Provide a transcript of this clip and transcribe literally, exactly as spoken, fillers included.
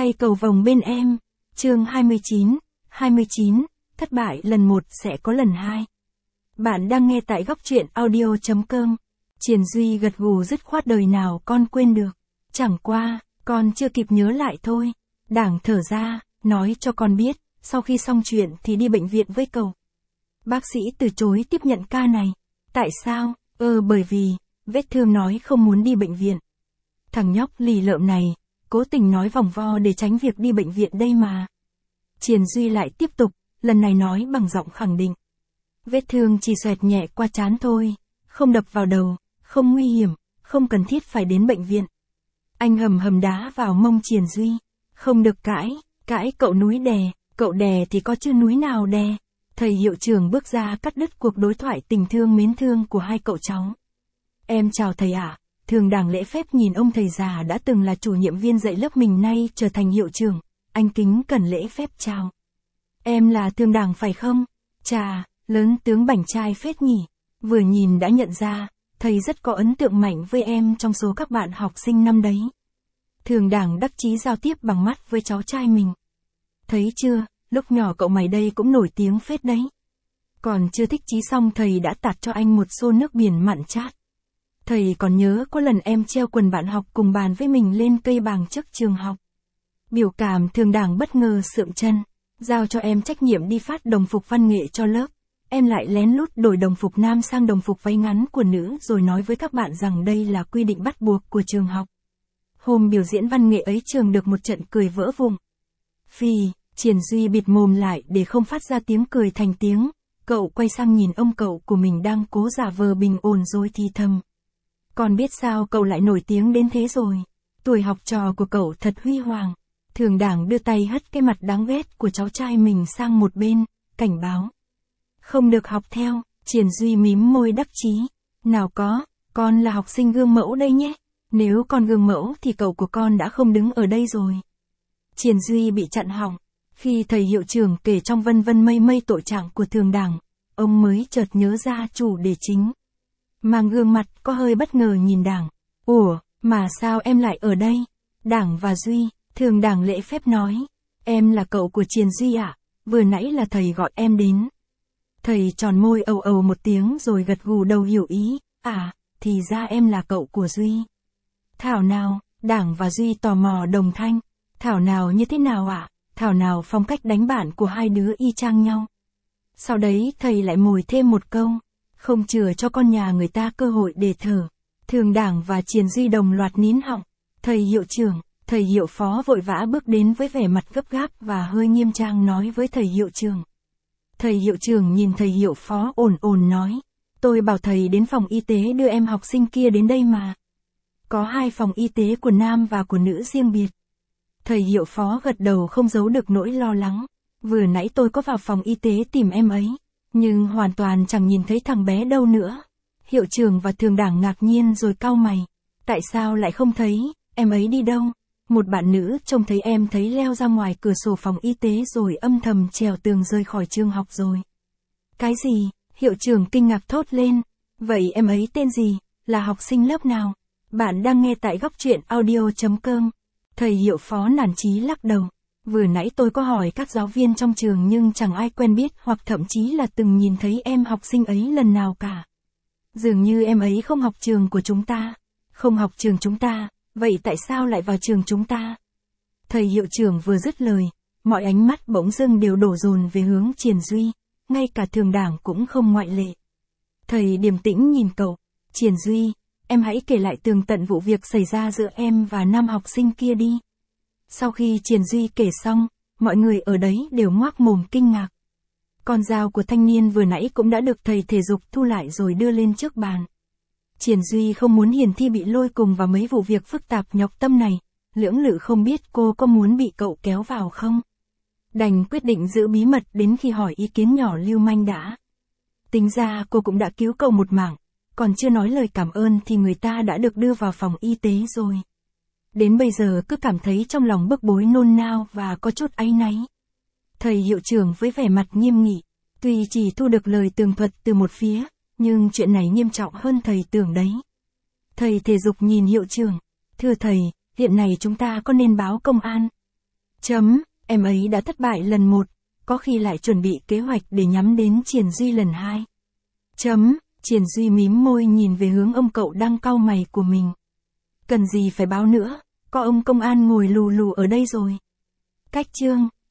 hay cầu vồng bên em. Chương hai mươi chín, hai mươi chín, thất bại lần một sẽ có lần hai. Bạn đang nghe tại góc truyện audio chấm com. Triền Duy gật gù dứt khoát, đời nào con quên được. Chẳng qua, con chưa kịp nhớ lại thôi. Đảng thở ra, nói cho con biết, sau khi xong chuyện thì đi bệnh viện với cậu. Bác sĩ từ chối tiếp nhận ca này. Tại sao? Ờ bởi vì, vết thương nói không muốn đi bệnh viện. Thằng nhóc lì lợm này, cố tình nói vòng vo để tránh việc đi bệnh viện đây mà. Triền Duy lại tiếp tục, lần này nói bằng giọng khẳng định. Vết thương chỉ xoẹt nhẹ qua trán thôi, không đập vào đầu, không nguy hiểm, không cần thiết phải đến bệnh viện. Anh hầm hầm đá vào mông Triền Duy. Không được cãi, cãi cậu núi đè, cậu đè thì có chứ núi nào đè. Thầy hiệu trưởng bước ra cắt đứt cuộc đối thoại tình thương mến thương của hai cậu cháu. Em chào thầy ạ. Thường đảng lễ phép nhìn ông thầy già đã từng là chủ nhiệm viên dạy lớp mình nay trở thành hiệu trưởng, anh kính cẩn lễ phép chào. Em là Thường đảng phải không? Chà, lớn tướng bảnh trai phết nhỉ. Vừa nhìn đã nhận ra, thầy rất có ấn tượng mạnh với em trong số các bạn học sinh năm đấy. Thường đảng đắc chí giao tiếp bằng mắt với cháu trai mình. Thấy chưa, lúc nhỏ cậu mày đây cũng nổi tiếng phết đấy. Còn chưa thích chí xong thầy đã tạt cho anh một xô nước biển mặn chát. Thầy còn nhớ có lần em treo quần bạn học cùng bàn với mình lên cây bàng trước trường học. Biểu cảm Thường đảng bất ngờ sượng chân, giao cho em trách nhiệm đi phát đồng phục văn nghệ cho lớp. Em lại lén lút đổi đồng phục nam sang đồng phục váy ngắn của nữ rồi nói với các bạn rằng đây là quy định bắt buộc của trường học. Hôm biểu diễn văn nghệ ấy trường được một trận cười vỡ vụn. Phì, Triền Duy bịt mồm lại để không phát ra tiếng cười thành tiếng. Cậu quay sang nhìn ông cậu của mình đang cố giả vờ bình ổn rồi thì thầm. Con biết sao cậu lại nổi tiếng đến thế rồi. Tuổi học trò của cậu thật huy hoàng. Thường đảng đưa tay hất cái mặt đáng ghét của cháu trai mình sang một bên, cảnh báo. Không được học theo. Triền Duy mím môi đắc chí. Nào có, con là học sinh gương mẫu đây nhé. Nếu con gương mẫu thì cậu của con đã không đứng ở đây rồi. Triền Duy bị chặn họng. Khi thầy hiệu trưởng kể trong vân vân mây mây tội trạng của Thường đảng, ông mới chợt nhớ ra chủ đề chính. Mang gương mặt có hơi bất ngờ nhìn đảng. Ủa, mà sao em lại ở đây? Đảng và Duy, Thường đảng lễ phép nói. Em là cậu của Triền Duy ạ, à? Vừa nãy là thầy gọi em đến. Thầy tròn môi ầu ầu một tiếng rồi gật gù đầu hiểu ý. À, thì ra em là cậu của Duy. Thảo nào, Đảng và Duy tò mò đồng thanh. Thảo nào như thế nào ạ? À? Thảo nào phong cách đánh bạn của hai đứa y chang nhau. Sau đấy thầy lại mồi thêm một câu. Không chừa cho con nhà người ta cơ hội để thở. Thường Đảng và Triền Duy đồng loạt nín họng. Thầy hiệu trưởng, thầy hiệu phó vội vã bước đến với vẻ mặt gấp gáp và hơi nghiêm trang nói với thầy hiệu trưởng. Thầy hiệu trưởng nhìn thầy hiệu phó ồn ồn nói. Tôi bảo thầy đến phòng y tế đưa em học sinh kia đến đây mà. Có hai phòng y tế của nam và của nữ riêng biệt. Thầy hiệu phó gật đầu không giấu được nỗi lo lắng. Vừa nãy tôi có vào phòng y tế tìm em ấy. Nhưng hoàn toàn chẳng nhìn thấy thằng bé đâu nữa. Hiệu trưởng và Thường đảng ngạc nhiên rồi cau mày. Tại sao lại không thấy, em ấy đi đâu? Một bạn nữ trông thấy em thấy leo ra ngoài cửa sổ phòng y tế rồi âm thầm trèo tường rơi khỏi trường học rồi. Cái gì? Hiệu trưởng kinh ngạc thốt lên. Vậy em ấy tên gì? Là học sinh lớp nào? Bạn đang nghe tại góc truyện audio chấm com. Thầy hiệu phó nản chí lắc đầu. Vừa nãy tôi có hỏi các giáo viên trong trường nhưng chẳng ai quen biết hoặc thậm chí là từng nhìn thấy em học sinh ấy lần nào cả. Dường như em ấy không học trường của chúng ta. Không học trường chúng ta, vậy tại sao lại vào trường chúng ta? Thầy hiệu trưởng vừa dứt lời, mọi ánh mắt bỗng dưng đều đổ dồn về hướng Triền Duy, ngay cả Thường đảng cũng không ngoại lệ. Thầy điềm tĩnh nhìn cậu. Triền Duy, em hãy kể lại tường tận vụ việc xảy ra giữa em và nam học sinh kia đi. Sau khi Triền Duy kể xong, mọi người ở đấy đều ngoác mồm kinh ngạc. Con dao của thanh niên vừa nãy cũng đã được thầy thể dục thu lại rồi đưa lên trước bàn. Triền Duy không muốn hiển thi bị lôi cùng vào mấy vụ việc phức tạp nhọc tâm này, lưỡng lự không biết cô có muốn bị cậu kéo vào không. Đành quyết định giữ bí mật đến khi hỏi ý kiến nhỏ lưu manh đã. Tính ra cô cũng đã cứu cậu một mảng, còn chưa nói lời cảm ơn thì người ta đã được đưa vào phòng y tế rồi. Đến bây giờ cứ cảm thấy trong lòng bức bối nôn nao và có chút áy náy. Thầy hiệu trưởng với vẻ mặt nghiêm nghị, tuy chỉ thu được lời tường thuật từ một phía, nhưng chuyện này nghiêm trọng hơn thầy tưởng đấy. Thầy thể dục nhìn hiệu trưởng, thưa thầy, hiện này chúng ta có nên báo công an? Chấm, em ấy đã thất bại lần một, có khi lại chuẩn bị kế hoạch để nhắm đến Triển Duy lần hai. Chấm, Triển Duy mím môi nhìn về hướng ông cậu đang cau mày của mình. Cần gì phải báo nữa, có ông công an ngồi lù lù ở đây rồi. Cách chương